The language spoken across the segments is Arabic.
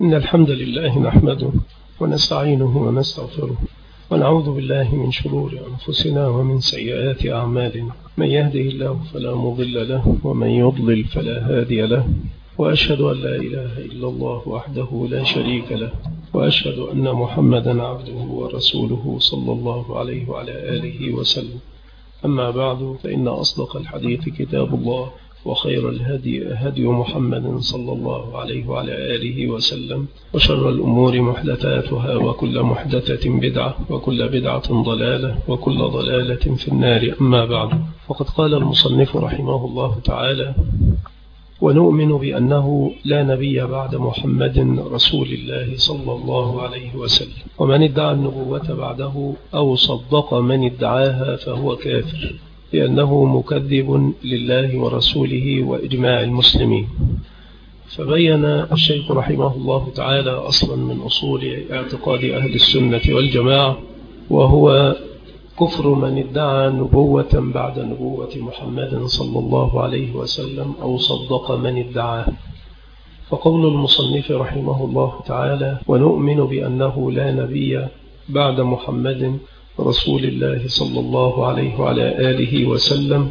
إن الحمد لله نحمده ونستعينه ونستغفره ونعوذ بالله من شرور أنفسنا ومن سيئات أعمالنا. من يهده الله فلا مضل له ومن يضلل فلا هادي له، وأشهد أن لا إله إلا الله وحده لا شريك له، وأشهد أن محمدا عبده ورسوله صلى الله عليه وعلى آله وسلم. أما بعد، فإن أصدق الحديث كتاب الله، وخير الهدي هدي محمد صلى الله عليه وعلى آله وسلم، وشر الأمور محدثاتها، وكل محدثة بدعة، وكل بدعة ضلالة، وكل ضلالة في النار. أما بعد، فقد قال المصنف رحمه الله تعالى: ونؤمن بأنه لا نبي بعد محمد رسول الله صلى الله عليه وسلم، ومن ادعى النبوة بعده أو صدق من ادعاها فهو كافر، لأنه مكذب لله ورسوله وإجماع المسلمين. فبين الشيخ رحمه الله تعالى أصلا من أصول اعتقاد أهل السنة والجماعة، وهو كفر من ادعى نبوة بعد نبوة محمد صلى الله عليه وسلم أو صدق من ادعاه. فقول المصنف رحمه الله تعالى: ونؤمن بأنه لا نبي بعد محمد رسول الله صلى الله عليه وعلى آله وسلم،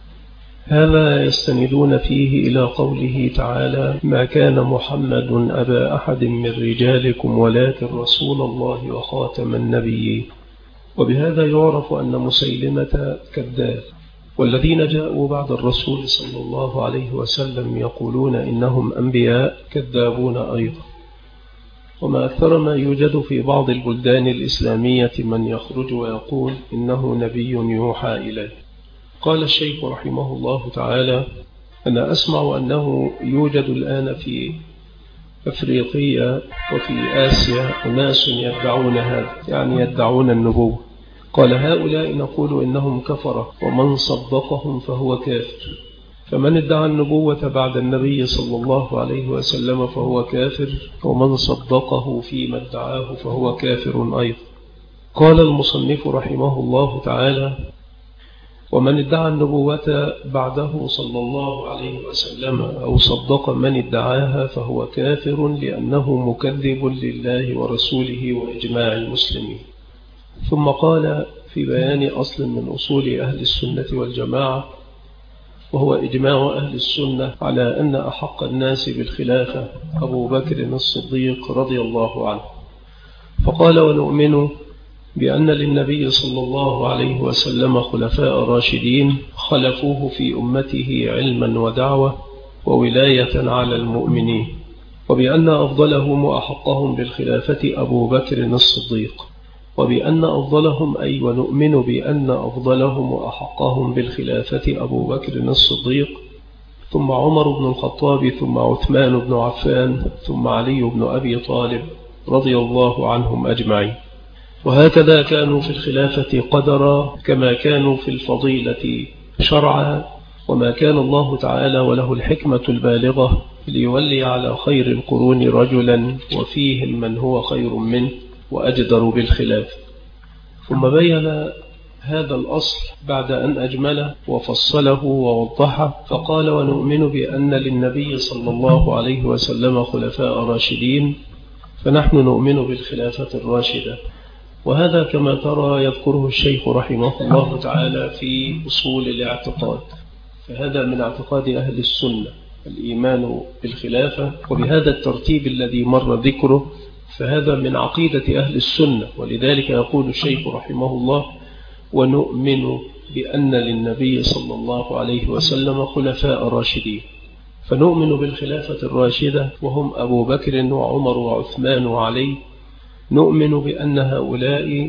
هذا يستندون فيه إلى قوله تعالى: ما كان محمد أبا أحد من رجالكم ولكن رسول الله وخاتم النبيين. وبهذا يعرف أن مسيلمة كذاب، والذين جاءوا بعد الرسول صلى الله عليه وسلم يقولون إنهم أنبياء كذابون أيضا. وما أكثر ما يوجد في بعض البلدان الإسلامية من يخرج ويقول إنه نبي يوحى إليه. قال الشيخ رحمه الله تعالى: أنا أسمع أنه يوجد الآن في أفريقيا وفي آسيا أناس يدعون هذا، يعني يدعون النبوة. قال: هؤلاء نقول إنهم كفرة، ومن صدقهم فهو كافر. فمن ادعى النبوة بعد النبي صلى الله عليه وسلم فهو كافر، ومن صدقه فيما ادعاه فهو كافر أيضا. قال المصنف رحمه الله تعالى: ومن ادعى النبوة بعده صلى الله عليه وسلم أو صدق من ادعاها فهو كافر، لأنه مكذب لله ورسوله وإجماع المسلمين. ثم قال في بيان أصل من أصول أهل السنة والجماعة، وهو إجماع أهل السنة على أن أحق الناس بالخلافة أبو بكر الصديق رضي الله عنه. فقال: ونؤمن بأن للنبي صلى الله عليه وسلم خلفاء راشدين خلفوه في أمته علما ودعوة وولاية على المؤمنين، وبأن أفضلهم وأحقهم بالخلافة أبو بكر الصديق، وبأن أفضلهم ونؤمن بأن أفضلهم وأحقهم بالخلافة أبو بكر الصديق، ثم عمر بن الخطاب، ثم عثمان بن عفان، ثم علي بن أبي طالب رضي الله عنهم أجمعين. وهكذا كانوا في الخلافة قدرا، كما كانوا في الفضيلة شرعا، وما كان الله تعالى وله الحكمة البالغة ليولي على خير القرون رجلا وفيهم من هو خير منه وأجدر بالخلاف. ثم بين هذا الأصل بعد أن أجمله وفصله ووضحه، فقال: ونؤمن بأن للنبي صلى الله عليه وسلم خلفاء راشدين، فنحن نؤمن بالخلافة الراشدة. وهذا كما ترى يذكره الشيخ رحمه الله تعالى في أصول الاعتقاد. فهذا من اعتقاد أهل السنة الإيمان بالخلافة، وبهذا الترتيب الذي مر ذكره، فهذا من عقيدة أهل السنة. ولذلك يقول الشيخ رحمه الله: ونؤمن بأن للنبي صلى الله عليه وسلم خلفاء راشدين. فنؤمن بالخلافة الراشدة، وهم أبو بكر وعمر وعثمان وعلي. نؤمن بأن هؤلاء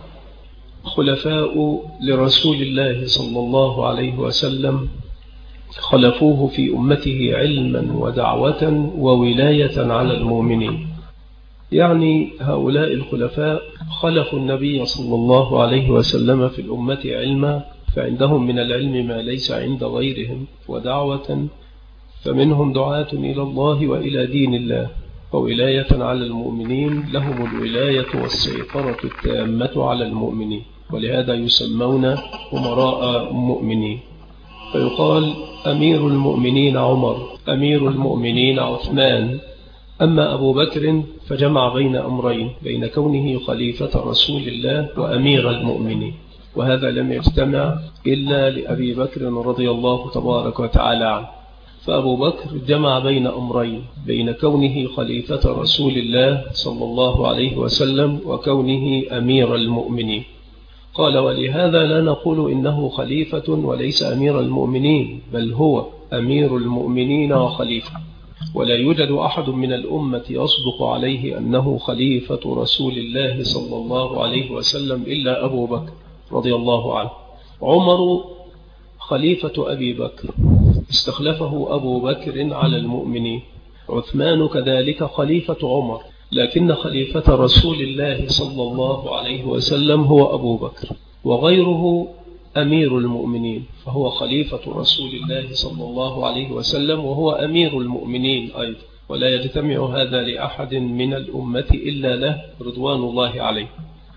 خلفاء لرسول الله صلى الله عليه وسلم، خلفوه في أمته علما ودعوة وولاية على المؤمنين. يعني هؤلاء الخلفاء خلفوا النبي صلى الله عليه وسلم في الأمة علما، فعندهم من العلم ما ليس عند غيرهم، ودعوة، فمنهم دعاة إلى الله وإلى دين الله، وولاية على المؤمنين، لهم الولاية والسيطرة التامة على المؤمنين، ولهذا يسمون أمراء مؤمنين. فيقال: أمير المؤمنين عمر، أمير المؤمنين عثمان، أما أبو بكر فجمع بين أمرين، بين كونه خليفة رسول الله وأمير المؤمنين، وهذا لم يجتمع إلا لأبي بكر رضي الله تبارك وتعالى عنه. فأبو بكر جمع بين أمرين، بين كونه خليفة رسول الله صلى الله عليه وسلم وكونه أمير المؤمنين. قال: ولهذا لا نقول إنه خليفة وليس أمير المؤمنين، بل هو أمير المؤمنين وخليفة، ولا يوجد أحد من الأمة يصدق عليه أنه خليفة رسول الله صلى الله عليه وسلم إلا أبو بكر رضي الله عنه. عمر خليفة أبي بكر استخلفه أبو بكر على المؤمنين. عثمان كذلك خليفة عمر، لكن خليفة رسول الله صلى الله عليه وسلم هو أبو بكر، وغيره أمير المؤمنين، فهو خليفة رسول الله صلى الله عليه وسلم وهو أمير المؤمنين أيضا، ولا يجتمع هذا لأحد من الأمة إلا له رضوان الله عليه.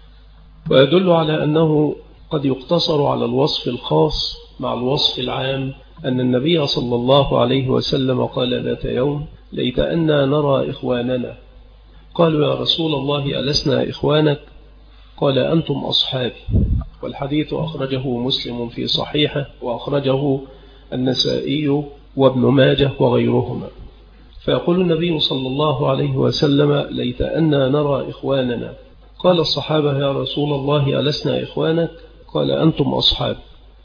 ويدل على أنه قد يقتصر على الوصف الخاص مع الوصف العام أن النبي صلى الله عليه وسلم قال ذات يوم: ليت أننا نرى إخواننا. قالوا: يا رسول الله ألسنا إخوانك؟ قال: أنتم أصحابي. والحديث أخرجه مسلم في صحيحه، وأخرجه النسائي وابن ماجه وغيرهما. فيقول النبي صلى الله عليه وسلم: ليت أننا نرى إخواننا. قال الصحابة: يا رسول الله ألسنا إخوانك؟ قال: أنتم أصحابي.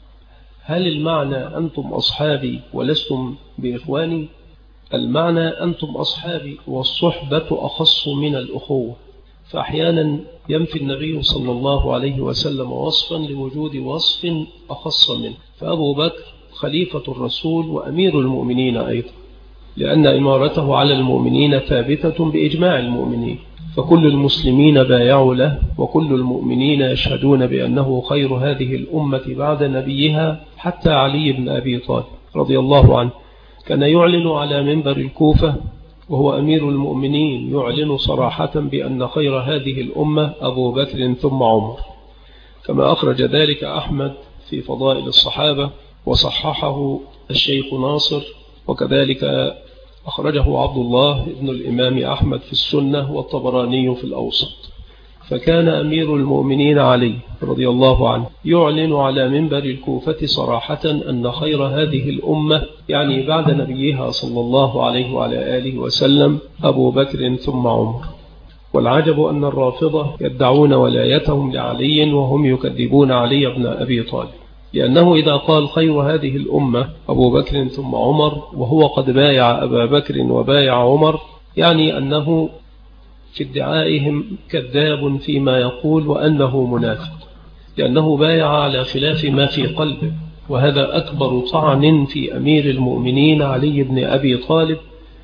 هل المعنى أنتم أصحابي ولستم بإخواني؟ المعنى أنتم أصحابي، والصحبة أخص من الأخوة، فأحيانا ينفي النبي صلى الله عليه وسلم وصفا لوجود وصف أخص منه. فأبو بكر خليفة الرسول وأمير المؤمنين أيضا، لأن إمارته على المؤمنين ثابتة بإجماع المؤمنين، فكل المسلمين بايعوا له، وكل المؤمنين يشهدون بأنه خير هذه الأمة بعد نبيها، حتى علي بن أبي طالب رضي الله عنه كان يعلن على منبر الكوفة وهو أمير المؤمنين، يعلن صراحة بأن خير هذه الأمة أبو بكر ثم عمر، كما أخرج ذلك أحمد في فضائل الصحابة، وصححه الشيخ ناصر، وكذلك أخرجه عبد الله ابن الإمام أحمد في السنة، والطبراني في الأوسط. فكان أمير المؤمنين علي رضي الله عنه يعلن على منبر الكوفة صراحة أن خير هذه الأمة، يعني بعد نبيها صلى الله عليه وعلى آله وسلم، أبو بكر ثم عمر. والعجب أن الرافضة يدعون ولايتهم لعلي وهم يكذبون علي بن أبي طالب، لأنه إذا قال خير هذه الأمة أبو بكر ثم عمر وهو قد بايع أبا بكر وبايع عمر، يعني أنه في ادعائهم كذاب فيما يقول، وأنه منافق، لأنه بايع على خلاف ما في قلبه، وهذا أكبر طعن في أمير المؤمنين علي بن أبي طالب.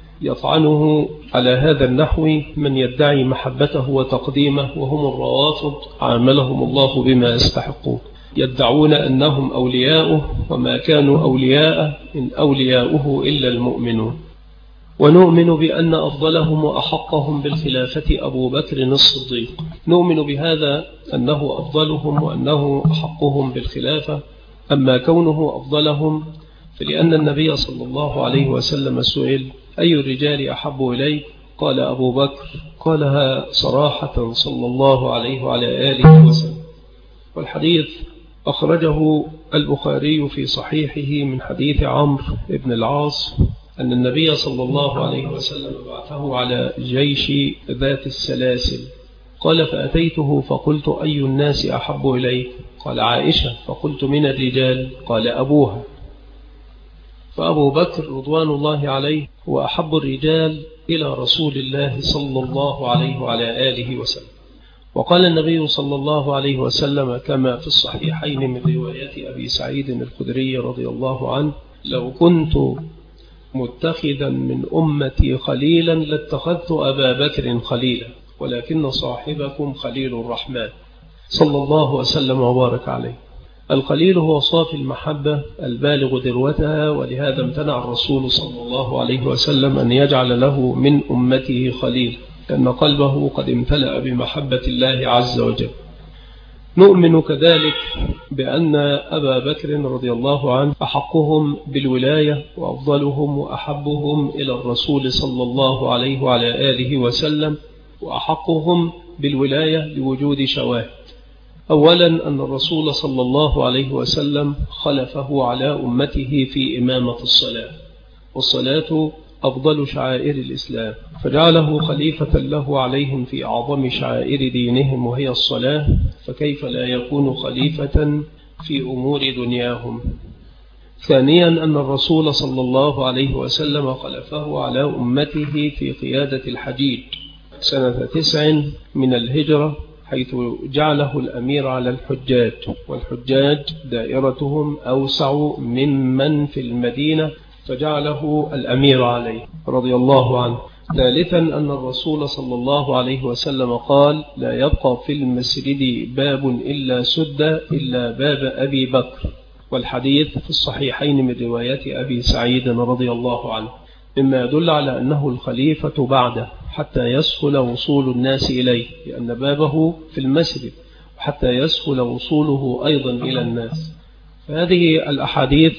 يطعنه على هذا النحو من يدعي محبته وتقديمه، وهم الروافض عاملهم الله بما يستحقون، يدعون أنهم أولياؤه، وما كانوا أولياءه إن أولياؤه إلا المؤمنون. ونؤمن بأن أفضلهم وأحقهم بالخلافة أبو بكر الصديق، نؤمن بهذا أنه أفضلهم وأنه أحقهم بالخلافة. أما كونه أفضلهم فلأن النبي صلى الله عليه وسلم سئل: أي الرجال أحب إليك؟ قال: أبو بكر. قالها صراحة صلى الله عليه وعلى آله وسلم. والحديث أخرجه البخاري في صحيحه من حديث عمرو بن العاص أن النبي صلى الله عليه وسلم بعثه على جيش ذات السلاسل. قال: فأتيته فقلت: أي الناس أحب إليك؟ قال: عائشة. فقلت: من الرجال؟ قال: أبوها. فأبو بكر رضوان الله عليه هو أحب الرجال إلى رسول الله صلى الله عليه وعلى آله وسلم. وقال النبي صلى الله عليه وسلم كما في الصحيحين من رواية أبي سعيد الخدري رضي الله عنه: لو كنت متخذا من أمتي خليلا لاتخذت أبا بكر خليلا، ولكن صاحبكم خليل الرحمن صلى الله وسلم وبارك عليه. الخليل هو صافي المحبة البالغ ذروتها، ولهذا امتنع الرسول صلى الله عليه وسلم أن يجعل له من أمته خليل، لأن قلبه قد امتلأ بمحبة الله عز وجل. نؤمن كذلك بأن أبا بكر رضي الله عنه أحقهم بالولاية وأفضلهم وأحبهم إلى الرسول صلى الله عليه وعلى آله وسلم، وأحقهم بالولاية لوجود شواهد. أولا أن الرسول صلى الله عليه وسلم خلفه على أمته في إمامة الصلاة، والصلاة أفضل شعائر الإسلام، فجعله خليفة له عليهم في أعظم شعائر دينهم وهي الصلاة، فكيف لا يكون خليفة في أمور دنياهم. ثانيا أن الرسول صلى الله عليه وسلم خلفه على أمته في قيادة الحجيج سنة 9 من الهجرة، حيث جعله الأمير على الحجاج، والحجاج دائرتهم أوسع ممن في المدينة، فجعله الأمير عليه رضي الله عنه. ثالثا أن الرسول صلى الله عليه وسلم قال: لا يبقى في المسجد باب إلا سد إلا باب أبي بكر، والحديث في الصحيحين من رواية أبي سعيد رضي الله عنه، مما يدل على أنه الخليفة بعده حتى يسهل وصول الناس إليه، لأن بابه في المسجد، وحتى يسهل وصوله أيضا إلى الناس. فهذه الأحاديث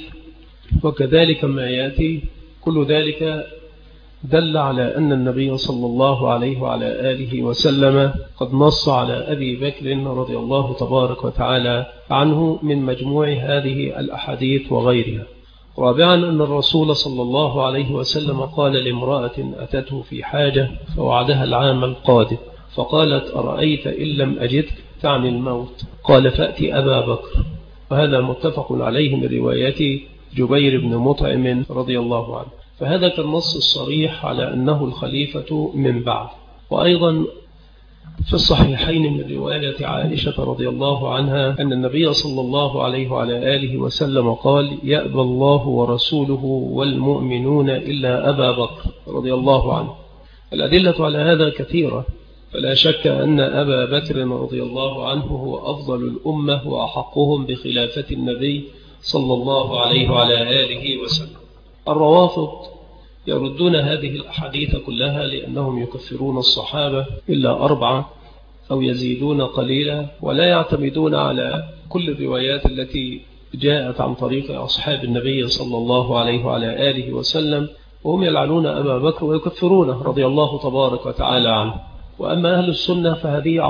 وكذلك ما يأتي كل ذلك دل على أن النبي صلى الله عليه وعلى آله وسلم قد نص على أبي بكر رضي الله تبارك وتعالى عنه من مجموع هذه الأحاديث وغيرها. رابعا أن الرسول صلى الله عليه وسلم قال لامرأة أتته في حاجة فوعدها العام القادم، فقالت: أرأيت إن لم أجدك، تعني الموت، قال: فأتي أبا بكر. وهذا متفق عليه من رواية جبير بن مطعم رضي الله عنه. فهذا كالنص الصريح على أنه الخليفة من بعد. وأيضا في الصحيحين من رواية عائشة رضي الله عنها أن النبي صلى الله عليه وعلى آله وسلم قال: يأبى الله ورسوله والمؤمنون إلا أبا بكر رضي الله عنه. الأدلة على هذا كثيرة، فلا شك أن أبا بكر رضي الله عنه هو أفضل الأمة وأحقهم بخلافة النبي صلى الله عليه وعلى آله وسلم. الروافض يردون هذه الأحاديث كلها لأنهم يكفرون الصحابة إلا 4 أو يزيدون قليلا، ولا يعتمدون على كل الروايات التي جاءت عن طريق أصحاب النبي صلى الله عليه وعلى آله وسلم، وهم يلعنون أبا بكر ويكفرونه رضي الله تبارك وتعالى عنه. وأما أهل السنة فهذه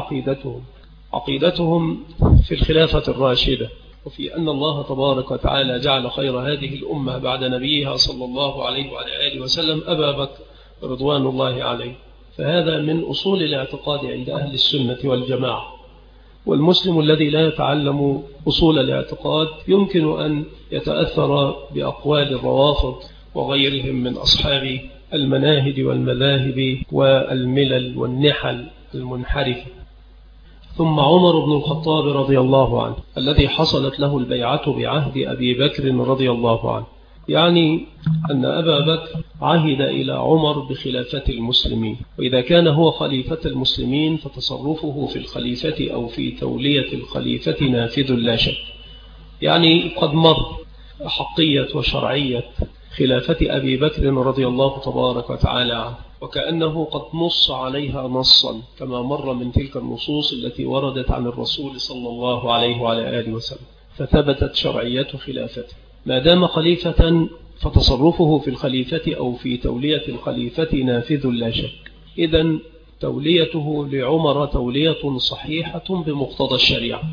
عقيدتهم في الخلافة الراشدة، وفي أن الله تبارك وتعالى جعل خير هذه الأمة بعد نبيها صلى الله عليه وعلى آله وسلم أبا بكر رضوان الله عليه. فهذا من أصول الاعتقاد عند أهل السنة والجماعة. والمسلم الذي لا يتعلم أصول الاعتقاد يمكن أن يتأثر بأقوال الروافض وغيرهم من أصحاب المناهج والمذاهب والملل والنحل المنحرفة. ثم عمر بن الخطاب رضي الله عنه الذي حصلت له البيعة بعهد أبي بكر رضي الله عنه، يعني أن أبا بكر عهد إلى عمر بخلافة المسلمين، وإذا كان هو خليفة المسلمين فتصرفه في الخليفة أو في تولية الخليفة نافذ لا شك، يعني قد مر حقية وشرعية خلافة أبي بكر رضي الله تبارك وتعالى عنه، وكأنه قد نص عليها نصا كما مر من تلك النصوص التي وردت عن الرسول صلى الله عليه وعلى آله وسلم، فثبتت شرعية خلافته. ما دام خليفة فتصرفه في الخليفة أو في تولية الخليفة نافذ لا شك. إذن توليته لعمر تولية صحيحة بمقتضى الشريعة،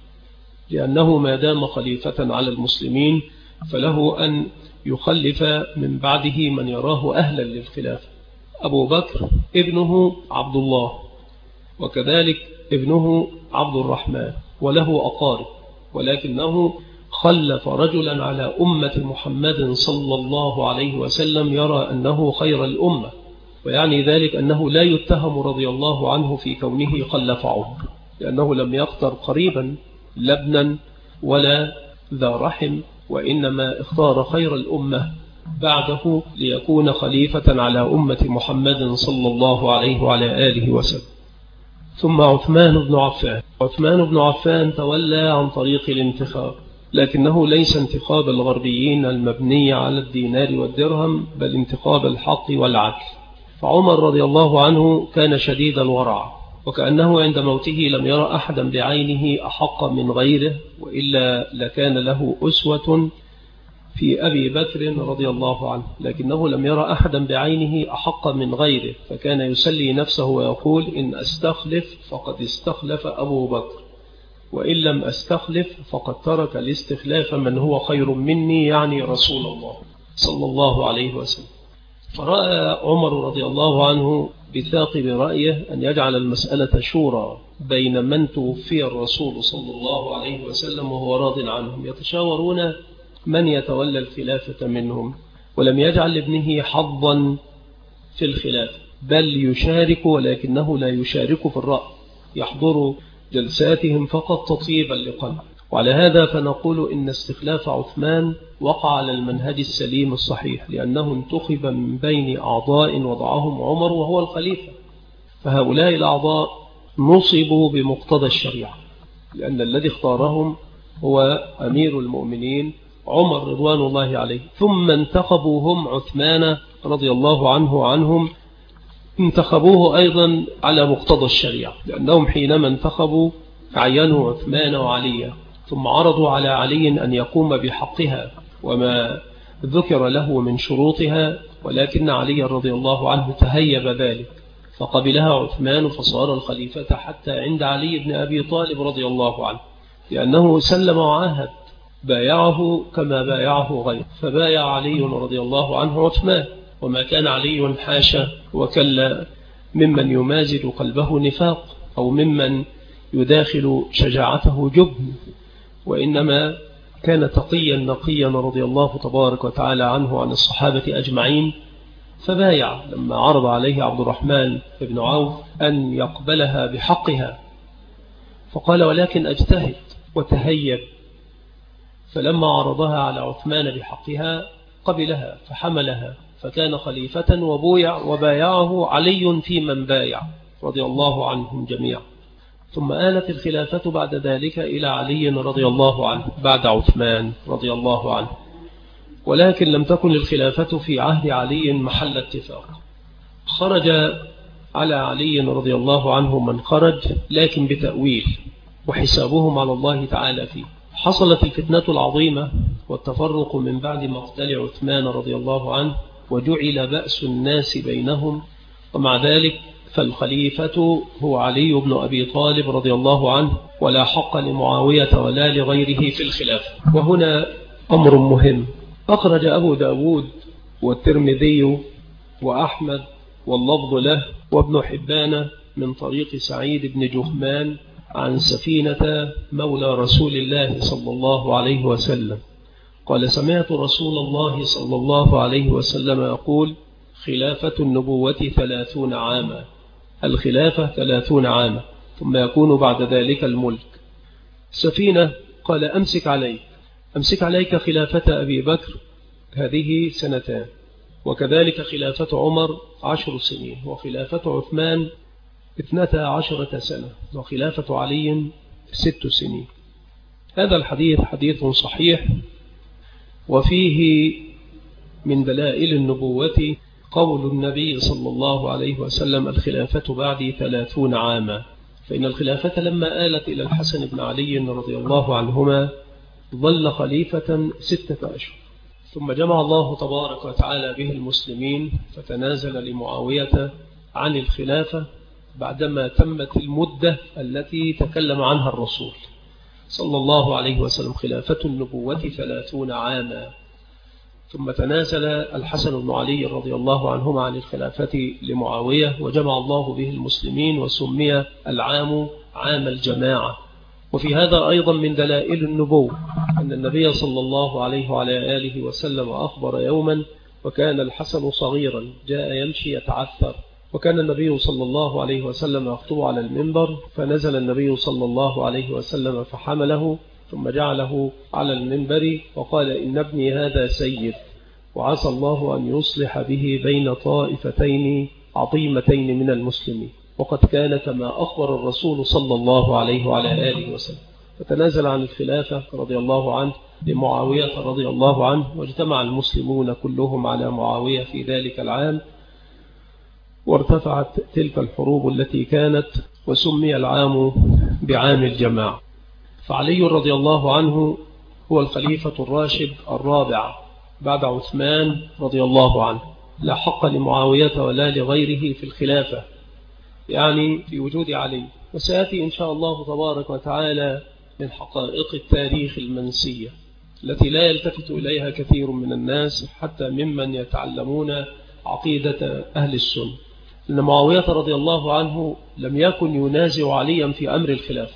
لأنه ما دام خليفة على المسلمين فله أن يخلف من بعده من يراه أهلا للخلافة. أبو بكر ابنه عبد الله، وكذلك ابنه عبد الرحمن، وله أقارب، ولكنه خلف رجلا على أمة محمد صلى الله عليه وسلم يرى أنه خير الأمة، ويعني ذلك أنه لا يتهم رضي الله عنه في كونه خلف عمر، لأنه لم يختر قريبا لبنا ولا ذا رحم، وإنما اختار خير الأمة بعده ليكون خليفة على أمة محمد صلى الله عليه وعلى آله وسلم. ثم عثمان بن عفان تولى عن طريق الانتخاب، لكنه ليس انتخاب الغربيين المبني على الدينار والدرهم، بل انتخاب الحق والعدل. فعمر رضي الله عنه كان شديد الورع، وكأنه عند موته لم يرى أحدا بعينه أحق من غيره، وإلا لكان له أسوة في أبي بكر رضي الله عنه، لكنه لم يرى أحدا بعينه أحق من غيره، فكان يسلي نفسه ويقول إن أستخلف فقد استخلف أبو بكر، وإن لم أستخلف فقد ترك الاستخلاف من هو خير مني، يعني رسول الله صلى الله عليه وسلم. فرأى عمر رضي الله عنه بثاقب رأيه أن يجعل المسألة شورى بين من توفي الرسول صلى الله عليه وسلم وهو راض عنهم، يتشاورون من يتولى الخلافة منهم، ولم يجعل لابنه حظا في الخلافة، بل يشارك ولكنه لا يشارك في الرأي، يحضر جلساتهم فقط تطيبا لقلبه. وعلى هذا فنقول إن استخلاف عثمان وقع على المنهج السليم الصحيح، لأنه انتخب من بين أعضاء وضعهم عمر وهو الخليفة، فهؤلاء الأعضاء نصبوا بمقتضى الشريعة، لأن الذي اختارهم هو أمير المؤمنين عمر رضوان الله عليه، ثم انتخبوا هم عثمان رضي الله عنه وعنهم، انتخبوه أيضا على مقتضى الشريعة، لأنهم حينما انتخبوا عينوا عثمان وعليا، ثم عرضوا على علي أن يقوم بحقها وما ذكر له من شروطها، ولكن علي رضي الله عنه تهيب ذلك فقبلها عثمان فصار الخليفة حتى عند علي بن أبي طالب رضي الله عنه، لأنه سلم وعاهد، بايعه كما بايعه غيره، فبايع علي رضي الله عنه عثمان، وما كان علي حاشا وكلا ممن يمازج قلبه نفاق أو ممن يداخل شجاعته جبن، وإنما كان تقيا نقيا رضي الله تبارك وتعالى عنه وعن الصحابة أجمعين، فبايع لما عرض عليه عبد الرحمن بن عوف أن يقبلها بحقها، فقال ولكن أجتهد وتهيب، فلما عرضها على عثمان بحقها قبلها فحملها، فكان خليفة وبايعه علي في من بايع رضي الله عنهم جميعا. ثم آلت الخلافة بعد ذلك إلى علي رضي الله عنه بعد عثمان رضي الله عنه، ولكن لم تكن الخلافة في عهد علي محل اتفاق، خرج على علي رضي الله عنه من خرج، لكن بتأويل وحسابهم على الله تعالى فيه. حصلت الفتنة العظيمة والتفرق من بعد مقتل عثمان رضي الله عنه، وجعل بأس الناس بينهم، ومع ذلك فالخليفة هو علي بن أبي طالب رضي الله عنه، ولا حق لمعاوية ولا لغيره في الخلافة. وهنا أمر مهم، أخرج أبو داود والترمذي وأحمد واللفظ له وابن حبان من طريق سعيد بن جهمان عن سفينة مولى رسول الله صلى الله عليه وسلم قال سمعت رسول الله صلى الله عليه وسلم يقول خلافة النبوة 30 عاما، الخلافة 30 عاما، ثم يكون بعد ذلك الملك. سفينة قال أمسك عليك خلافة أبي بكر هذه 2 سنين، وكذلك خلافة عمر 10 سنين، وخلافة عثمان 12 سنة، وخلافة علي 6 سنين. هذا الحديث حديث صحيح، وفيه من دلائل النبوة قول النبي صلى الله عليه وسلم الخلافة بعد 30 عاما، فإن الخلافة لما آلت إلى الحسن بن علي رضي الله عنهما ظل خليفة 6 أشهر، ثم جمع الله تبارك وتعالى به المسلمين فتنازل لمعاوية عن الخلافة بعدما تمت المدة التي تكلم عنها الرسول صلى الله عليه وسلم، خلافة النبوة 30 عاما. ثم تنازل الحسن بن علي رضي الله عنهما عن الخلافة لمعاوية، وجمع الله به المسلمين، وسمي العام عام الجماعة. وفي هذا أيضا من دلائل النبوة أن النبي صلى الله عليه وعلى آله وسلم أخبر يوما وكان الحسن صغيرا جاء يمشي يتعثر، وكان النبي صلى الله عليه وسلم يخطب على المنبر، فنزل النبي صلى الله عليه وسلم فحمله ثم جعله على المنبر وقال إن ابني هذا سيد، وعسى الله أن يصلح به بين طائفتين عظيمتين من المسلمين، وقد كان كما أخبر الرسول صلى الله عليه وعلى آله وسلم. فتنازل عن الخلافة رضي الله عنه لمعاوية رضي الله عنه، واجتمع المسلمون كلهم على معاوية في ذلك العام، وارتفعت تلك الحروب التي كانت، وسمي العام بعام الجماعة. فعلي رضي الله عنه هو الخليفة الراشد الرابع بعد عثمان رضي الله عنه، لا حق لمعاوية ولا لغيره في الخلافة، يعني في وجود علي. وسيأتي إن شاء الله تبارك وتعالى من حقائق التاريخ المنسية التي لا يلتفت إليها كثير من الناس حتى ممن يتعلمون عقيدة أهل السنة، أن معاوية رضي الله عنه لم يكن ينازع عليا في أمر الخلافة،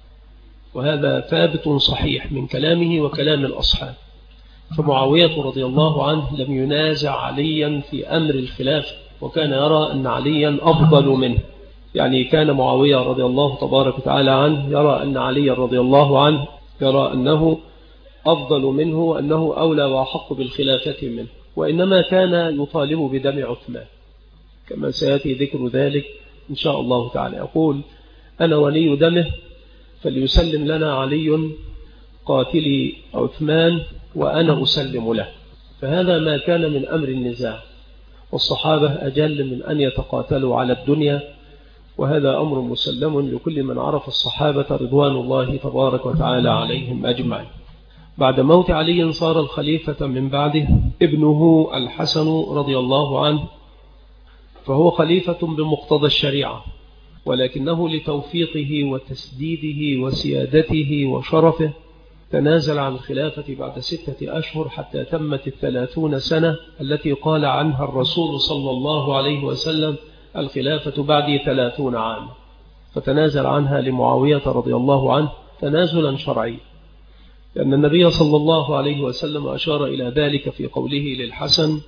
وهذا ثابت صحيح من كلامه وكلام الأصحاب. فمعاوية رضي الله عنه لم ينازع عليا في أمر الخلافة، وكان يرى أن عليا أفضل منه. يعني كان معاوية رضي الله تبارك وتعالى عنه يرى أن علي رضي الله عنه يرى أنه أفضل منه وأنه أولى وأحق بالخلافة منه، وإنما كان يطالب بدم عثمان كما سيأتي ذكر ذلك إن شاء الله تعالى. يقول: أنا ولي دمه فليسلم لنا علي قاتلي عثمان وأنا أسلم له. فهذا ما كان من أمر النزاع، والصحابة أجل من أن يتقاتلوا على الدنيا، وهذا أمر مسلم لكل من عرف الصحابة رضوان الله تبارك وتعالى عليهم أجمعين. بعد موت علي صار الخليفة من بعده ابنه الحسن رضي الله عنه، فهو خليفة بمقتضى الشريعة، ولكنه لتوفيقه وتسديده وسيادته وشرفه تنازل عن الخلافة بعد 6 أشهر حتى تمت 30 سنة التي قال عنها الرسول صلى الله عليه وسلم: الخلافة بعد 30 عام. فتنازل عنها لمعاوية رضي الله عنه تنازلا شرعيا، لأن النبي صلى الله عليه وسلم أشار إلى ذلك في قوله للحسن،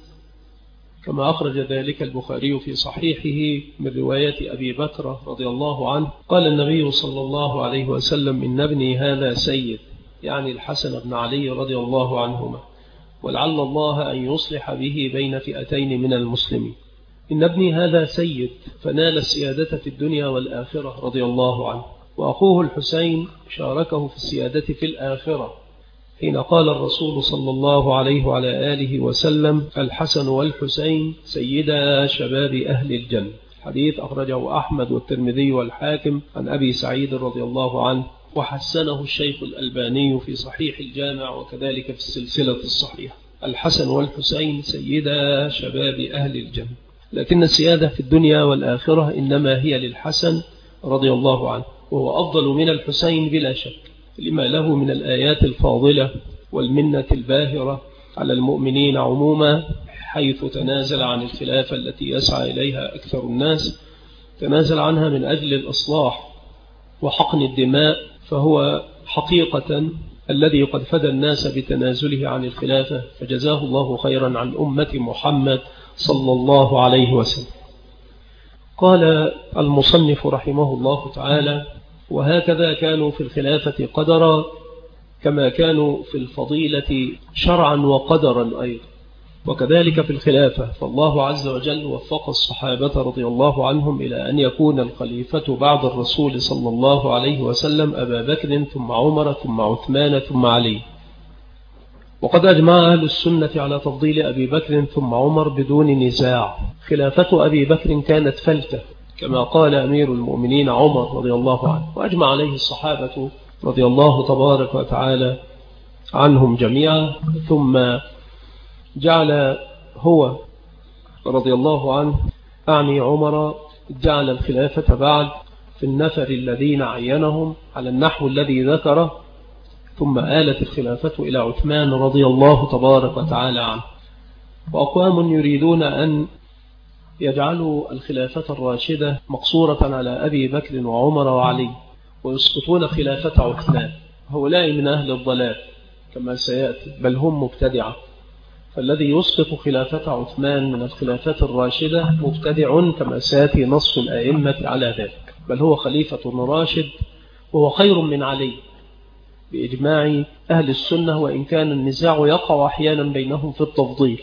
كما أخرج ذلك البخاري في صحيحه من رواية أبي بكر رضي الله عنه، قال النبي صلى الله عليه وسلم: إن ابني هذا سيد، يعني الحسن بن علي رضي الله عنهما، ولعل الله أن يصلح به بين فئتين من المسلمين. إن ابني هذا سيد فنال السيادة في الدنيا والآخرة رضي الله عنه. وأخوه الحسين شاركه في السيادة في الآخرة، حين قال الرسول صلى الله عليه وعلى آله وسلم: الحسن والحسين سيدا شباب أهل الجنة. حديث أخرجه أحمد والترمذي والحاكم عن أبي سعيد رضي الله عنه، وحسنه الشيخ الألباني في صحيح الجامع وكذلك في السلسلة الصحيحة. الحسن والحسين سيدا شباب أهل الجنة، لكن السيادة في الدنيا والآخرة إنما هي للحسن رضي الله عنه، وهو أفضل من الحسين بلا شك، لما له من الآيات الفاضلة والمنة الباهرة على المؤمنين عموما، حيث تنازل عن الخلافة التي يسعى إليها أكثر الناس، تنازل عنها من أجل الإصلاح وحقن الدماء، فهو حقيقة الذي قد فدى الناس بتنازله عن الخلافة، فجزاه الله خيرا عن أمة محمد صلى الله عليه وسلم. قال المصنف رحمه الله تعالى: وهكذا كانوا في الخلافة قدرا كما كانوا في الفضيلة شرعا وقدرا أيضا، وكذلك في الخلافة، فالله عز وجل وفق الصحابة رضي الله عنهم إلى أن يكون الخليفة بعد الرسول صلى الله عليه وسلم أبا بكر ثم عمر ثم عثمان ثم علي. وقد أجمع أهل السنة على تفضيل أبي بكر ثم عمر بدون نزاع. خلافة أبي بكر كانت فلتة كما قال أمير المؤمنين عمر رضي الله عنه، وأجمع عليه الصحابة رضي الله تبارك وتعالى عنهم جميعا. ثم جعل هو رضي الله عنه أعني عمر جعل الخلافة بعد في النفر الذين عينهم على النحو الذي ذكره، ثم آلت الخلافة إلى عثمان رضي الله تبارك وتعالى عنه. وأقوام يريدون أن يجعلوا الخلافة الراشدة مقصورة على أبي بكر وعمر وعلي، ويسقطون خلافة عثمان. هؤلاء من أهل الضلال كما سيأتي، بل هم مبتدعة. فالذي يسقط خلافة عثمان من الخلافة الراشدة مبتدع كما سيأتي نص الأئمة على ذلك، بل هو خليفة راشد وهو خير من علي بإجماع أهل السنة، وإن كان النزاع يقع أحيانا بينهم في التفضيل،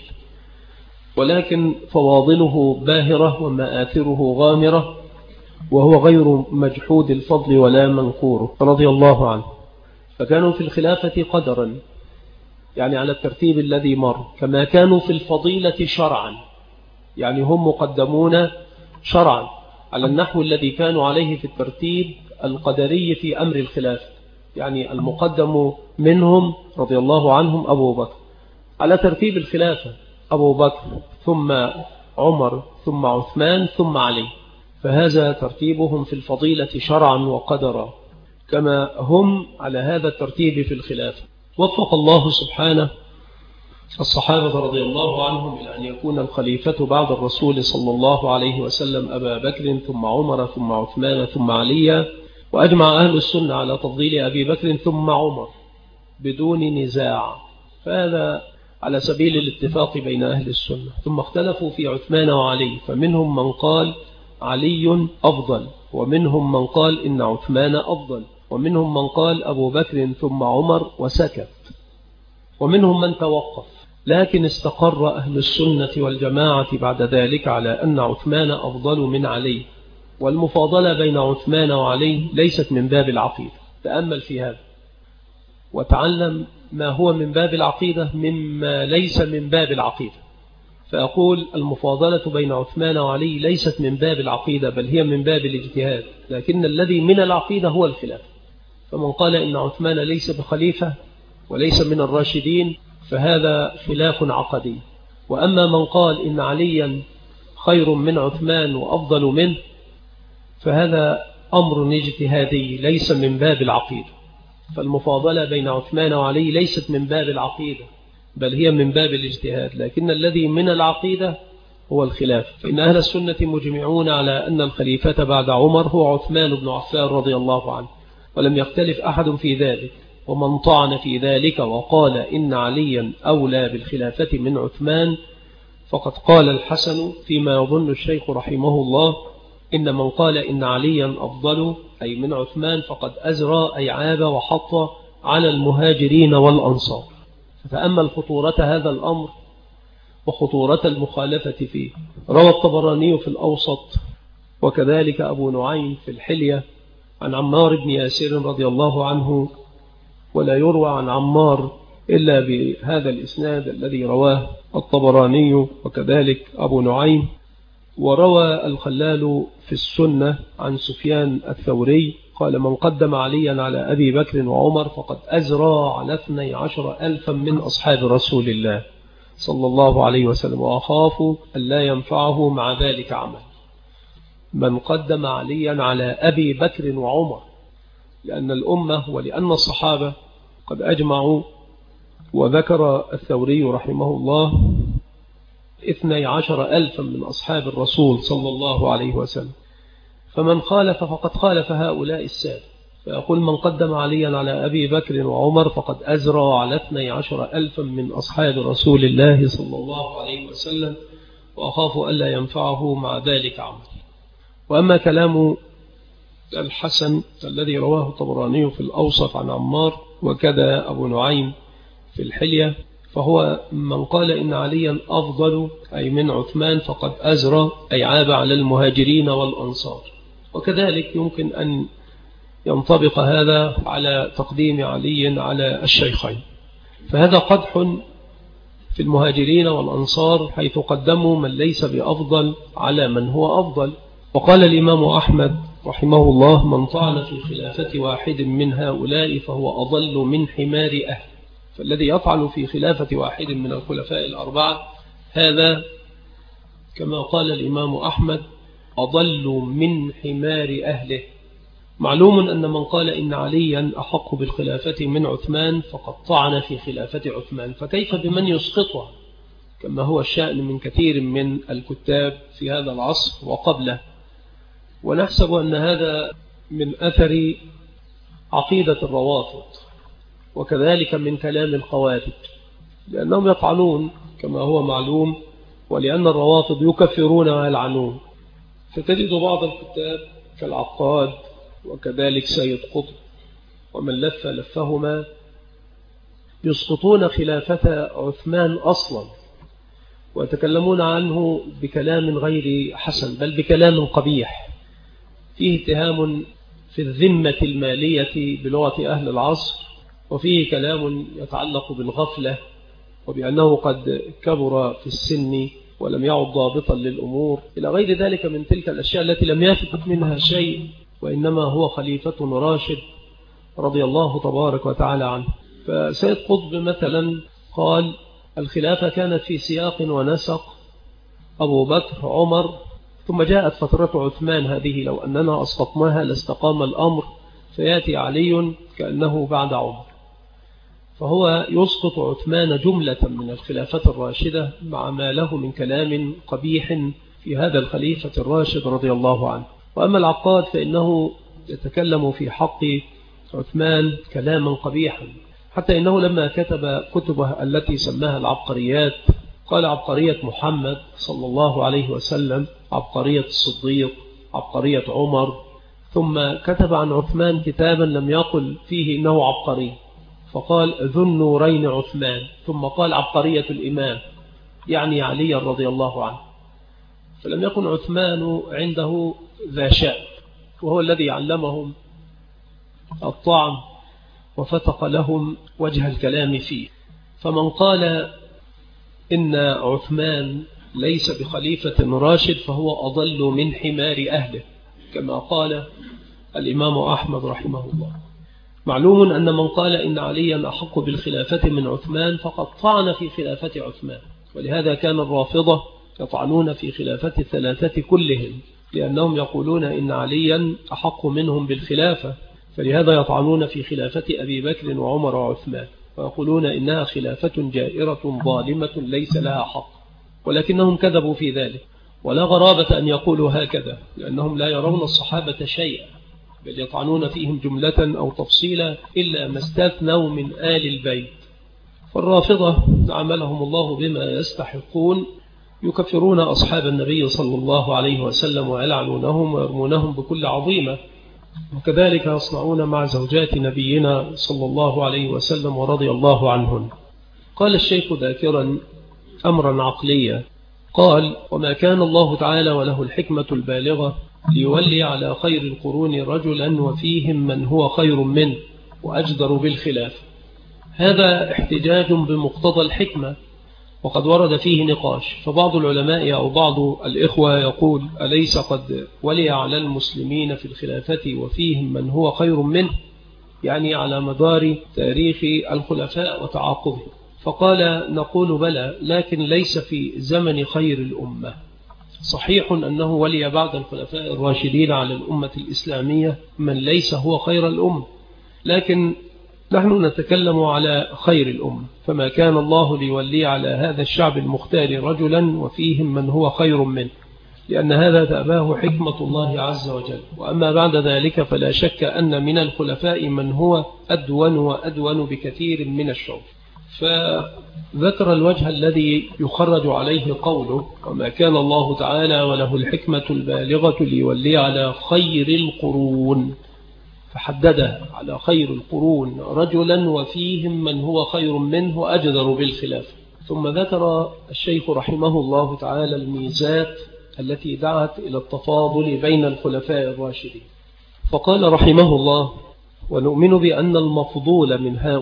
ولكن فواضله باهرة ومآثره غامرة، وهو غير مجحود الفضل ولا منكوره رضي الله عنه. فكانوا في الخلافة قدرا، يعني على الترتيب الذي مر، كما كانوا في الفضيلة شرعا، يعني هم مقدمون شرعا على النحو الذي كانوا عليه في الترتيب القدري في أمر الخلافة، يعني المقدم منهم رضي الله عنهم أبو بكر على ترتيب الخلافة، أبو بكر ثم عمر ثم عثمان ثم علي، فهذا ترتيبهم في الفضيلة شرعا وقدرا كما هم على هذا الترتيب في الخلافة. وفق الله سبحانه الصحابة رضي الله عنهم إلى أن يكون الخليفة بعد الرسول صلى الله عليه وسلم أبا بكر ثم عمر ثم عثمان ثم علي، وأجمع أهل السنة على تفضيل أبي بكر ثم عمر بدون نزاع، فهذا على سبيل الاتفاق بين أهل السنة. ثم اختلفوا في عثمان وعلي، فمنهم من قال علي أفضل، ومنهم من قال إن عثمان أفضل، ومنهم من قال أبو بكر ثم عمر وسكت، ومنهم من توقف. لكن استقر أهل السنة والجماعة بعد ذلك على أن عثمان أفضل من علي، والمفاضلة بين عثمان وعلي ليست من باب العقيدة. تأمل في هذا وتعلم ما هو من باب العقيدة مما ليس من باب العقيدة. فأقول المفاضلة بين عثمان وعلي ليست من باب العقيدة، بل هي من باب الاجتهاد، لكن الذي من العقيدة هو الخلاف. فمن قال إن عثمان ليس بخليفة وليس من الراشدين فهذا خلاف عقدي، وأما من قال إن عليا خير من عثمان وأفضل منه فهذا أمر اجتهادي ليس من باب العقيدة. فالمفاضلة بين عثمان وعلي ليست من باب العقيدة، بل هي من باب الاجتهاد، لكن الذي من العقيدة هو الخلاف. فإن أهل السنة مجمعون على أن الخليفة بعد عمر هو عثمان بن عفان رضي الله عنه، ولم يختلف أحد في ذلك. ومن طعن في ذلك وقال إن عليا أولى بالخلافة من عثمان فقد قال الحسن فيما يظن الشيخ رحمه الله إن من قال إن عليا أفضل أي من عثمان فقد أزرى أي عاب وحط على المهاجرين والأنصار. فتأمل خطورة هذا الأمر وخطورة المخالفة فيه. روى الطبراني في الأوسط وكذلك أبو نعيم في الحلية عن عمار بن ياسر رضي الله عنه، ولا يروى عن عمار إلا بهذا الإسناد الذي رواه الطبراني وكذلك أبو نعيم. وروى الخلال في السنة عن سفيان الثوري قال من قدم عليا على أبي بكر وعمر فقد أزرى على 12,000 من أصحاب رسول الله صلى الله عليه وسلم، وأخاف أن لا ينفعه مع ذلك عمل. من قدم عليا على أبي بكر وعمر، لأن الأمة ولأن الصحابة قد أجمعوا. وذكر الثوري رحمه الله 12,000 من أصحاب الرسول صلى الله عليه وسلم، فمن خالف فقد خالف هؤلاء السادة. فيقول من قدم عليا على أبي بكر وعمر فقد أزرى على 12,000 من أصحاب رسول الله صلى الله عليه وسلم، وأخاف ألا ينفعه مع ذلك عمل. وأما كلام الحسن الذي رواه الطبراني في الأوسط عن عمار وكذا أبو نعيم في الحلية فهو من قال إن عليا أفضل أي من عثمان فقد أزرى أي عاب على المهاجرين والأنصار. وكذلك يمكن أن ينطبق هذا على تقديم علي على الشيخين، فهذا قدح في المهاجرين والأنصار حيث قدموا من ليس بأفضل على من هو أفضل. وقال الإمام أحمد رحمه الله من طعن في خلافة واحد من هؤلاء فهو أضل من حمار أهل. فالذي يطعن في خلافة واحد من الخلفاء الأربعة هذا كما قال الإمام أحمد أضل من حمار أهله. معلوم أن من قال إن عليا أحق بالخلافة من عثمان فقد طعن في خلافة عثمان، فكيف بمن يسقطها كما هو الشأن من كثير من الكتاب في هذا العصر وقبله. ونحسب أن هذا من أثر عقيدة الروافض وكذلك من كلام الخوارج، لأنهم يطعنون كما هو معلوم، ولأن الروافض يكفرون ويلعنون. فتجد بعض الكتاب كالعقاد وكذلك سيد قطب ومن لف لفهما يسقطون خلافة عثمان أصلا ويتكلمون عنه بكلام غير حسن بل بكلام قبيح فيه اتهام في الذمة المالية بلغة أهل العصر، وفيه كلام يتعلق بالغفلة وبأنه قد كبر في السن ولم يعد ضابطا للأمور إلى غير ذلك من تلك الأشياء التي لم يثبت منها شيء، وإنما هو خليفة راشد رضي الله تبارك وتعالى عنه. فسيد قطب مثلا قال: الخلافة كانت في سياق ونسق أبو بكر عمر، ثم جاءت فترة عثمان، هذه لو أننا أسقطناها لاستقام الأمر، فيأتي علي كأنه بعد عمر. فهو يسقط عثمان جملة من الخلافة الراشدة مع ما له من كلام قبيح في هذا الخليفة الراشد رضي الله عنه. وأما العقاد فإنه يتكلم في حق عثمان كلاما قبيحا، حتى إنه لما كتب كتبه التي سماها العبقريات قال: عبقرية محمد صلى الله عليه وسلم، عبقرية الصديق، عبقرية عمر. ثم كتب عن عثمان كتابا لم يقل فيه إنه عبقري، فقال: ذو النورين عثمان، ثم قال: عبقرية الإمام، يعني علي رضي الله عنه. فلم يكن عثمان عنده ذا شأن، وهو الذي علمهم الطعن وفتق لهم وجه الكلام فيه. فمن قال إن عثمان ليس بخليفة راشد فهو أضل من حمار أهله، كما قال الإمام أحمد رحمه الله. معلوم أن من قال إن عليا أحق بالخلافة من عثمان فقد طعن في خلافة عثمان، ولهذا كان الرافضة يطعنون في خلافة الثلاثة كلهم، لأنهم يقولون إن عليا أحق منهم بالخلافة، فلهذا يطعنون في خلافة أبي بكر وعمر وعثمان، ويقولون إنها خلافة جائرة ظالمة ليس لها حق، ولكنهم كذبوا في ذلك. ولا غرابة أن يقولوا هكذا، لأنهم لا يرون الصحابة شيئا، بل يطعنون فيهم جملة أو تفصيلا إلا ما استثنوا من آل البيت. فالرافضة عملهم الله بما يستحقون، يكفرون أصحاب النبي صلى الله عليه وسلم ويلعنونهم ويرمونهم بكل عظيمة، وكذلك يصنعون مع زوجات نبينا صلى الله عليه وسلم ورضي الله عنهن. قال الشيخ ذاكرا أمرا عقليا، قال: وما كان الله تعالى وله الحكمة البالغة ليولي على خير القرون رجلا وفيهم من هو خير منه وأجدر بالخلاف. هذا احتجاج بمقتضى الحكمة، وقد ورد فيه نقاش. فبعض العلماء أو بعض الإخوة يقول: أليس قد ولي على المسلمين في الخلافة وفيهم من هو خير منه، يعني على مدار تاريخ الخلفاء وتعاقبهم. فقال: نقول بلى، لكن ليس في زمن خير الأمة. صحيح أنه ولي بعد الخلفاء الراشدين على الأمة الإسلامية من ليس هو خير الأمة، لكن نحن نتكلم على خير الأمة، فما كان الله ليولي على هذا الشعب المختار رجلا وفيهم من هو خير منه، لأن هذا تأباه حكمة الله عز وجل. وأما بعد ذلك فلا شك أن من الخلفاء من هو أدون وأدون بكثير من الشعوب. فذكر الوجه الذي يخرج عليه قوله: وما كان الله تعالى وله الحكمة البالغة ليولي على خير القرون، فحدده على خير القرون رجلا وفيهم من هو خير منه وأجدر بالخلاف. ثم ذكر الشيخ رحمه الله تعالى الميزات التي دعت إلى التفاضل بين الخلفاء الراشدين، فقال رحمه الله: ونؤمن بأن المفضول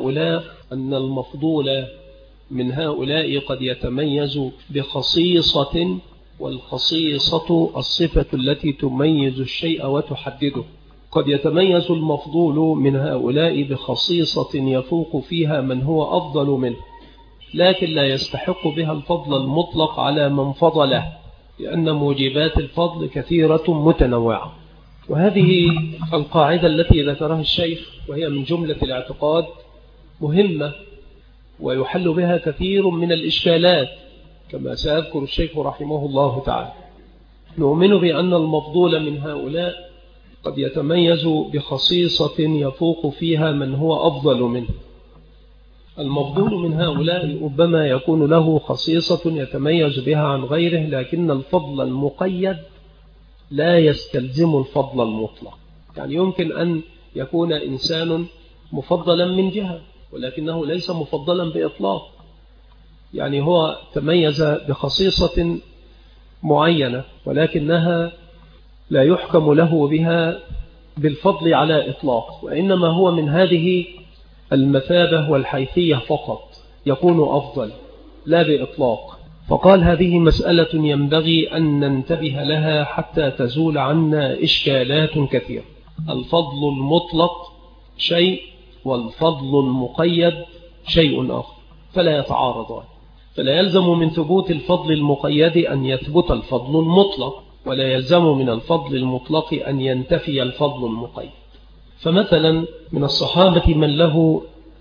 من هؤلاء قد يتميز بخصيصة، والخصيصة الصفة التي تميز الشيء وتحدده. قد يتميز المفضول من هؤلاء بخصيصة يفوق فيها من هو أفضل منه، لكن لا يستحق بها الفضل المطلق على من فضله، لأن موجبات الفضل كثيرة متنوعة. وهذه القاعدة التي ذكرها الشيخ وهي من جملة الاعتقاد مهمة، ويحل بها كثير من الإشكالات كما سيذكر الشيخ رحمه الله تعالى. نؤمن بأن المفضول من هؤلاء قد يتميز بخصيصة يفوق فيها من هو أفضل منه. المفضول من هؤلاء ربما يكون له خصيصة يتميز بها عن غيره، لكن الفضل المقيد لا يستلزم الفضل المطلق. يعني يمكن أن يكون إنسان مفضلا من جهة ولكنه ليس مفضلا بإطلاق، يعني هو تميز بخصيصة معينة ولكنها لا يحكم له بها بالفضل على إطلاق، وإنما هو من هذه المثابة والحيثية فقط يكون أفضل لا بإطلاق. فقال هذه مسألة ينبغي أن ننتبه لها حتى تزول عنا إشكالات كثيرة. الفضل المطلق شيء والفضل المقيد شيء آخر، فلا يتعارضان. فلا يلزم من ثبوت الفضل المقيد أن يثبت الفضل المطلق، ولا يلزم من الفضل المطلق أن ينتفي الفضل المقيد. فمثلا من الصحابة من له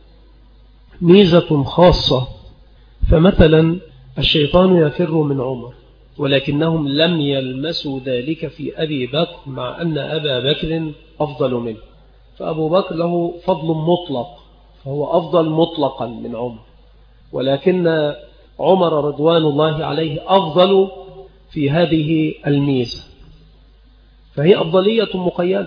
ميزة خاصة، فمثلا الشيطان يفر من عمر، ولكنهم لم يلمسوا ذلك في أبي بكر مع أن أبا بكر أفضل منه. فأبو بكر له فضل مطلق، فهو أفضل مطلقا من عمر، ولكن عمر رضوان الله عليه أفضل في هذه الميزة، فهي أفضلية مقيدة.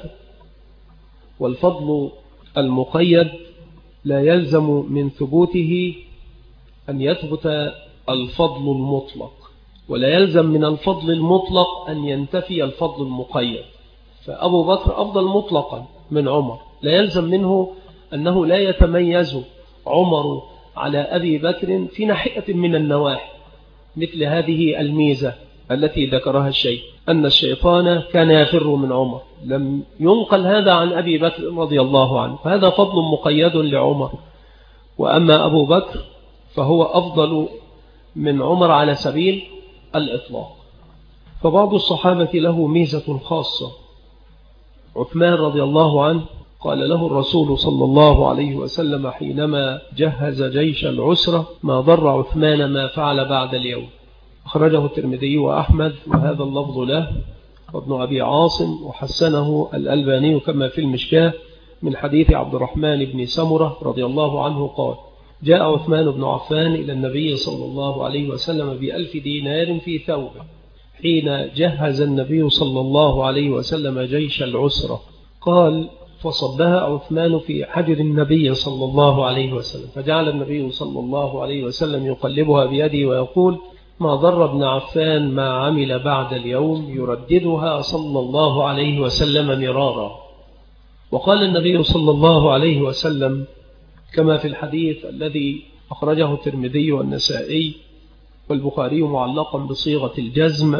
والفضل المقيد لا يلزم من ثبوته أن يثبت الفضل المطلق، ولا يلزم من الفضل المطلق أن ينتفي الفضل المقيد. فأبو بكر أفضل مطلقا من عمر، لا يلزم منه أنه لا يتميز عمر على أبي بكر في ناحية من النواحي، مثل هذه الميزة التي ذكرها الشيخ أن الشيطان كان يفر من عمر، لم ينقل هذا عن أبي بكر رضي الله عنه، فهذا فضل مقيد لعمر. وأما أبو بكر فهو أفضل من عمر على سبيل الإطلاق. فبعض الصحابة له ميزة خاصة. عثمان رضي الله عنه قال له الرسول صلى الله عليه وسلم حينما جهز جيش العسرة: ما ضر عثمان ما فعل بعد اليوم. أخرجه الترمذي وأحمد، وهذا اللفظ له، وابن أبي عاصم، وحسنه الألباني كما في المشكاة من حديث عبد الرحمن بن سمرة رضي الله عنه قال: جاء عثمان بن عفان إلى النبي صلى الله عليه وسلم ب1000 دينار في ثوبه حين جهز النبي صلى الله عليه وسلم جيش العسرة. قال: فصبها عثمان في حجر النبي صلى الله عليه وسلم، فجعل النبي صلى الله عليه وسلم يقلبها بيده ويقول: ما ضر ابن عفان ما عمل بعد اليوم، يرددها صلى الله عليه وسلم مرارا. وقال النبي صلى الله عليه وسلم كما في الحديث الذي أخرجه الترمذي والنسائي والبخاري معلقا بصيغة الجزم،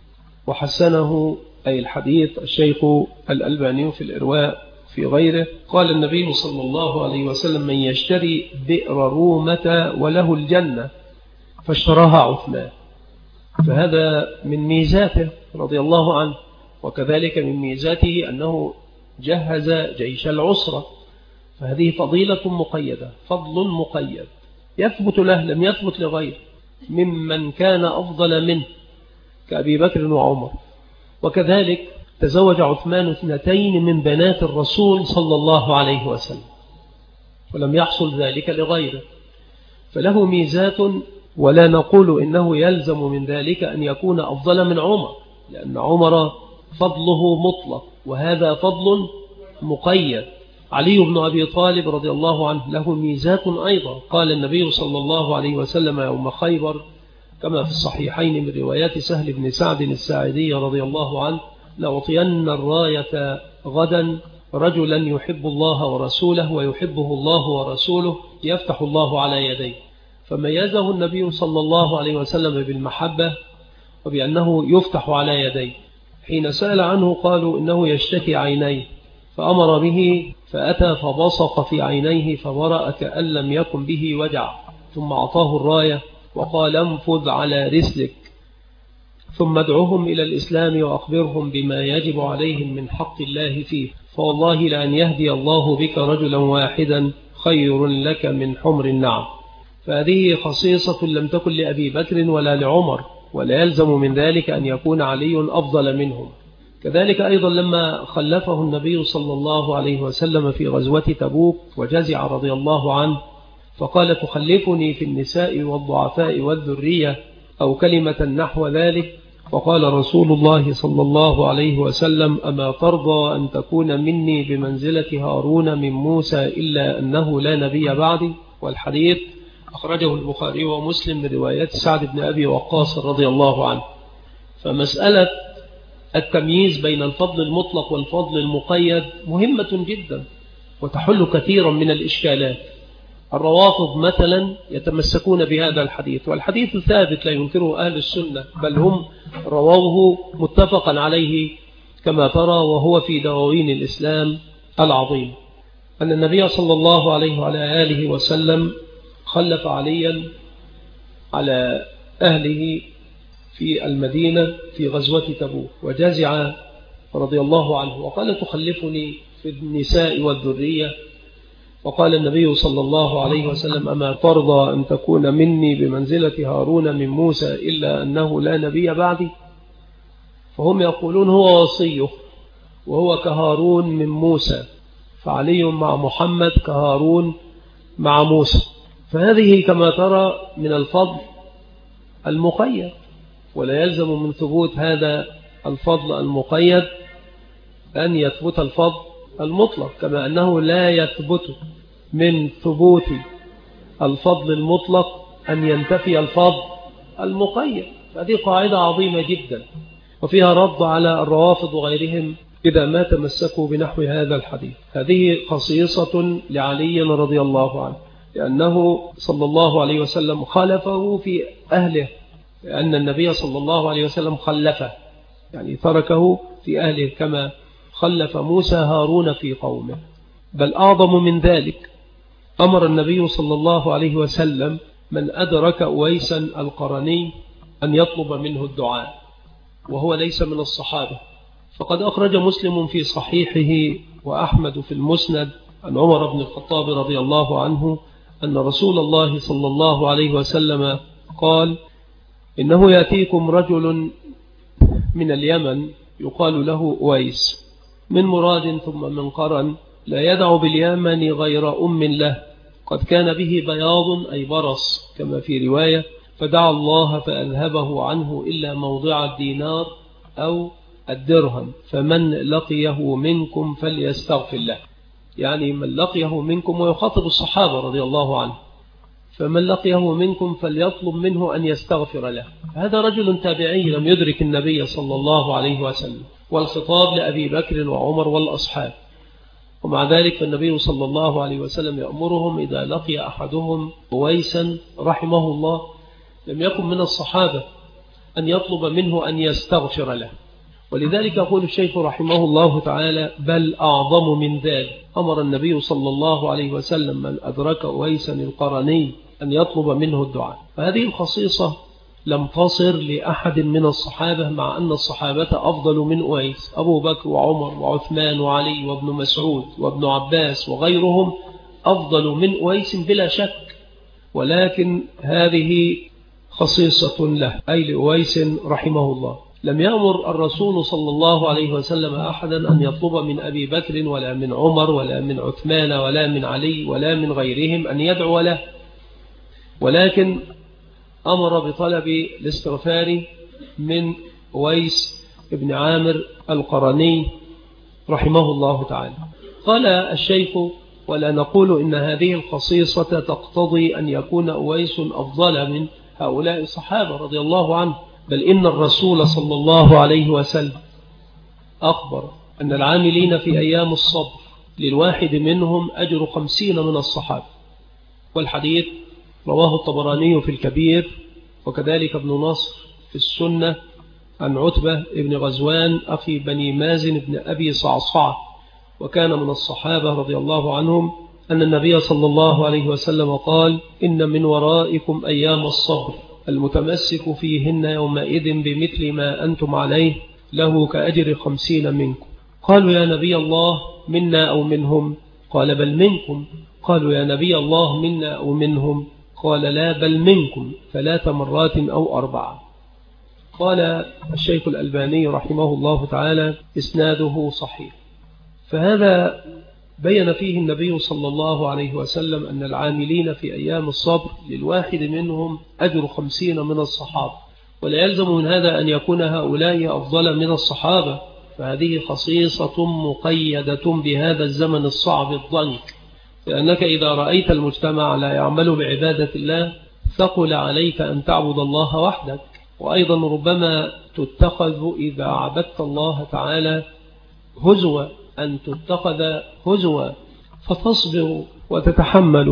وحسنه أي الحديث الشيخ الألباني في الإرواء في غيره. قال النبي صلى الله عليه وسلم: من يشتري بئر رومة وله الجنة، فاشتراها عثمان. فهذا من ميزاته رضي الله عنه. وكذلك من ميزاته أنه جهز جيش العسرة، فهذه فضيلة مقيدة، فضل مقيد يثبت له لم يثبت لغيره ممن كان أفضل منه كأبي بكر وعمر. وكذلك تزوج عثمان 2 من بنات الرسول صلى الله عليه وسلم، ولم يحصل ذلك لغيره، فله ميزات. ولا نقول إنه يلزم من ذلك أن يكون أفضل من عمر، لأن عمر فضله مطلق وهذا فضل مقيد. علي بن أبي طالب رضي الله عنه له ميزات أيضا. قال النبي صلى الله عليه وسلم يوم خيبر كما في الصحيحين من روايات سهل بن سعد الساعدي رضي الله عنه: لأعطين الراية غدا رجلا يحب الله ورسوله ويحبه الله ورسوله يفتح الله على يديه. فميزه النبي صلى الله عليه وسلم بالمحبة وبأنه يفتح على يديه. حين سأل عنه قالوا إنه يشتكي عينيه، فأمر به فأتى فبصق في عينيه فبرأ كأن لم يكن به وجع، ثم أعطاه الراية وقال: انفذ على رسلك، ثم ادعوهم إلى الإسلام وأخبرهم بما يجب عليهم من حق الله فيه، فوالله لأن يهدي الله بك رجلا واحدا خير لك من حمر النعم. فهذه خصيصة لم تكن لأبي بكر ولا لعمر، ولا يلزم من ذلك أن يكون علي أفضل منهم. كذلك أيضا لما خلفه النبي صلى الله عليه وسلم في غزوة تبوك وجزع رضي الله عنه، فقال: تخلفني في النساء والضعفاء والذرية أو كلمة نحو ذلك. فقال رسول الله صلى الله عليه وسلم: أما ترضى أن تكون مني بمنزلة هارون من موسى إلا أنه لا نبي بعدي؟ والحديث أخرجه البخاري ومسلم من روايات سعد بن أبي وقاص رضي الله عنه. فمسألة التمييز بين الفضل المطلق والفضل المقيد مهمة جدا، وتحل كثيرا من الإشكالات. الروافض مثلا يتمسكون بهذا الحديث، والحديث ثابت لا ينكره أهل السنة، بل هم رووه متفقا عليه كما ترى، وهو في دواوين الإسلام العظيم، أن النبي صلى الله عليه وعلى آله وسلم خلف عليا على أهله في المدينة في غزوة تبوك، وجزع رضي الله عنه وقال: تخلفني في النساء والذرية؟ وقال النبي صلى الله عليه وسلم: أما ترضى أن تكون مني بمنزلة هارون من موسى إلا أنه لا نبي بعدي؟ فهم يقولون هو وصيه وهو كهارون من موسى، فعلي مع محمد كهارون مع موسى. فهذه كما ترى من الفضل المقيد، ولا يلزم من ثبوت هذا الفضل المقيد أن يثبت الفضل المطلق، كما أنه لا يثبت من ثبوت الفضل المطلق أن ينتفي الفضل المقيد. هذه قاعدة عظيمة جدا، وفيها رد على الروافض وغيرهم إذا ما تمسكوا بنحو هذا الحديث. هذه خصيصة لعلي رضي الله عنه، لأنه صلى الله عليه وسلم خلفه في أهله، لأن النبي صلى الله عليه وسلم خلفه، يعني تركه في أهله كما خلف موسى هارون في قومه. بل أعظم من ذلك، أمر النبي صلى الله عليه وسلم من أدرك أويسا القرني أن يطلب منه الدعاء، وهو ليس من الصحابة. فقد أخرج مسلم في صحيحه وأحمد في المسند عن عمر بن الخطاب رضي الله عنه أن رسول الله صلى الله عليه وسلم قال: إنه يأتيكم رجل من اليمن يقال له أويس من مراد ثم من قرن، لا يدع باليمن غير أم له، قد كان به بياض أي برص كما في رواية، فدعا الله فأذهبه عنه إلا موضع الدينار أو الدرهم، فمن لقيه منكم فليستغفر له. يعني من لقيه منكم، ويخاطب الصحابة رضي الله عنه، فمن لقيه منكم فليطلب منه أن يستغفر له. هذا رجل تابعي لم يدرك النبي صلى الله عليه وسلم، والخطاب لأبي بكر وعمر والأصحاب، ومع ذلك فالنبي صلى الله عليه وسلم يأمرهم إذا لقي أحدهم أويسا رحمه الله لم يكن من الصحابة أن يطلب منه أن يستغفر له. ولذلك يقول الشيخ رحمه الله تعالى: بل أعظم من ذلك، أمر النبي صلى الله عليه وسلم من أدرك أويسا القرني أن يطلب منه الدعاء. فهذه الخصيصة لم تصر لأحد من الصحابة، مع أن الصحابة أفضل من أويس، أبو بكر وعمر وعثمان وعلي وابن مسعود وابن عباس وغيرهم أفضل من أويس بلا شك، ولكن هذه خصيصة له، أي لأويس رحمه الله. لم يأمر الرسول صلى الله عليه وسلم أحدا أن يطلب من أبي بكر ولا من عمر ولا من عثمان ولا من علي ولا من غيرهم أن يدعو له، ولكن أمر بطلب الاستغفار من أويس بن عامر القرني رحمه الله تعالى. قال الشيخ: ولا نقول إن هذه الخصيصة تقتضي أن يكون أويس أفضل من هؤلاء الصحابة رضي الله عنه، بل إن الرسول صلى الله عليه وسلم أخبر أن العاملين في أيام الصبر للواحد منهم أجر 50 من الصحابة. والحديث رواه الطبراني في الكبير، وكذلك ابن نصر في السنة عن عتبة ابن غزوان أخي بني مازن ابن أبي صعصعة، وكان من الصحابة رضي الله عنهم، أن النبي صلى الله عليه وسلم قال: إن من ورائكم أيام الصبر، المتمسك فيهن يومئذ بمثل ما أنتم عليه له كأجر 50 منكم. قالوا: يا نبي الله منا أو منهم؟ قال: بل منكم. قالوا: يا نبي الله منا أو منهم؟ قال: لا، بل منكم 3 مرات أو 4. قال الشيخ الألباني رحمه الله تعالى: إسناده صحيح. فهذا بين فيه النبي صلى الله عليه وسلم أن العاملين في أيام الصبر للواحد منهم أجر 50 من الصحابة، ولا يلزم من هذا أن يكون هؤلاء أفضل من الصحابة، فهذه خصيصة مقيدة بهذا الزمن الصعب الضنك، لأنك إذا رأيت المجتمع لا يعمل بعبادة الله ثقل عليك أن تعبد الله وحدك، وأيضا ربما تتخذ إذا عبدت الله تعالى هزوة، أن تتخذ هزوة، فتصبر وتتحمل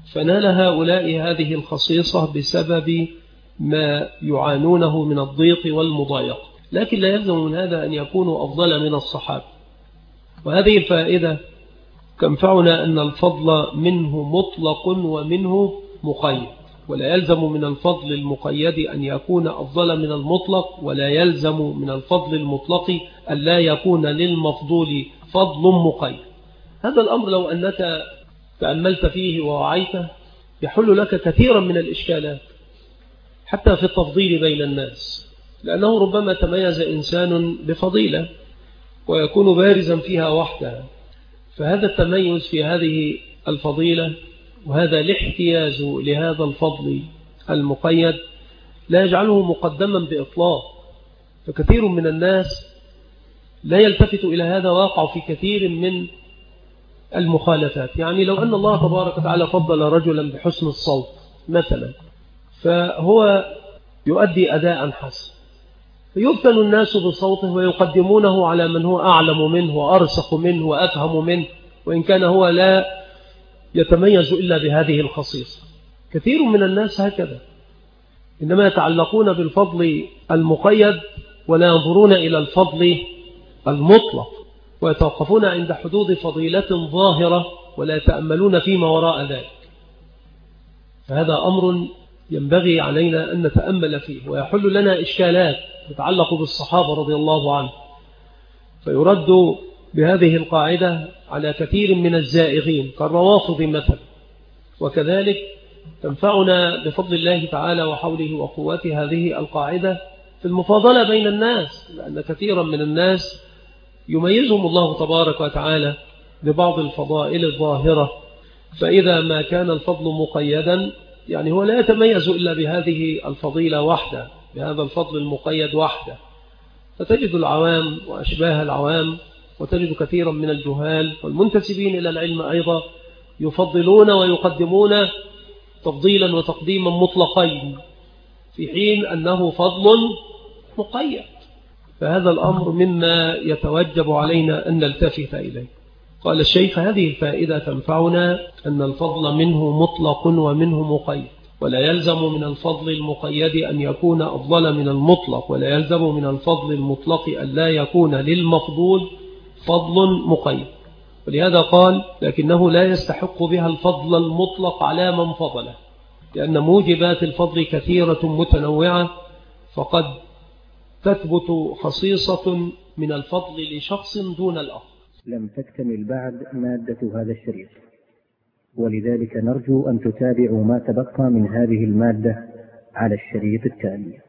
فنال هؤلاء هذه الخصيصة بسبب ما يعانونه من الضيق والمضايقة، لكن لا يلزم من هذا أن يكونوا أفضل من الصحابة. وهذه الفائدة تنفعنا أن الفضل منه مطلق ومنه مقيد، ولا يلزم من الفضل المقيد أن يكون أفضل من المطلق، ولا يلزم من الفضل المطلق أن لا يكون للمفضول فضل مقيد. هذا الأمر لو أنك تأملت فيه ووعيته يحل لك كثيرا من الإشكالات حتى في التفضيل بين الناس، لأنه ربما تميز إنسان بفضيلة ويكون بارزا فيها وحدها، فهذا التميز في هذه الفضيلة وهذا الاحتياز لهذا الفضل المقيد لا يجعله مقدما بإطلاق. فكثير من الناس لا يلتفت إلى هذا، واقع في كثير من المخالفات. يعني لو أن الله تبارك وتعالى فضل رجلا بحسن الصوت مثلا، فهو يؤدي أداء حسن، فيفتن الناس بصوته ويقدمونه على من هو أعلم منه وأرسخ منه وأفهم منه، وإن كان هو لا يتميز إلا بهذه الخصيصة. كثير من الناس هكذا، إنما يتعلقون بالفضل المقيد ولا ينظرون إلى الفضل المطلق، ويتوقفون عند حدود فضيلة ظاهرة ولا يتأملون فيما وراء ذلك. فهذا أمر ينبغي علينا أن نتأمل فيه، ويحل لنا إشكالات تتعلق بالصحابة رضي الله عنهم، فيرد بهذه القاعدة على كثير من الزائغين كالروافض مثلا. وكذلك تنفعنا بفضل الله تعالى وحوله وقوته هذه القاعدة في المفاضلة بين الناس، لأن كثيرا من الناس يميزهم الله تبارك وتعالى ببعض الفضائل الظاهرة، فإذا ما كان الفضل مقيدا يعني هو لا يتميز إلا بهذه الفضيلة وحده، بهذا الفضل المقيد وحده، فتجد العوام وأشباه العوام وتجد كثيرا من الجهال والمنتسبين إلى العلم أيضا يفضلون ويقدمون تفضيلا وتقديما مطلقين في حين أنه فضل مقيد. فهذا الأمر مما يتوجب علينا أن نلتفت إليه. قال الشيخ: هذه الفائدة تنفعنا أن الفضل منه مطلق ومنه مقيد، ولا يلزم من الفضل المقيد أن يكون أفضل من المطلق، ولا يلزم من الفضل المطلق أن لا يكون للمفضول فضل مقيد. ولهذا قال: لكنه لا يستحق بها الفضل المطلق على من فضله، لأن موجبات الفضل كثيرة متنوعة، فقد تثبت خصيصة من الفضل لشخص دون الآخر. لم تكتمل بعد مادة هذا الشريط، ولذلك نرجو أن تتابعوا ما تبقى من هذه المادة على الشريط التالي.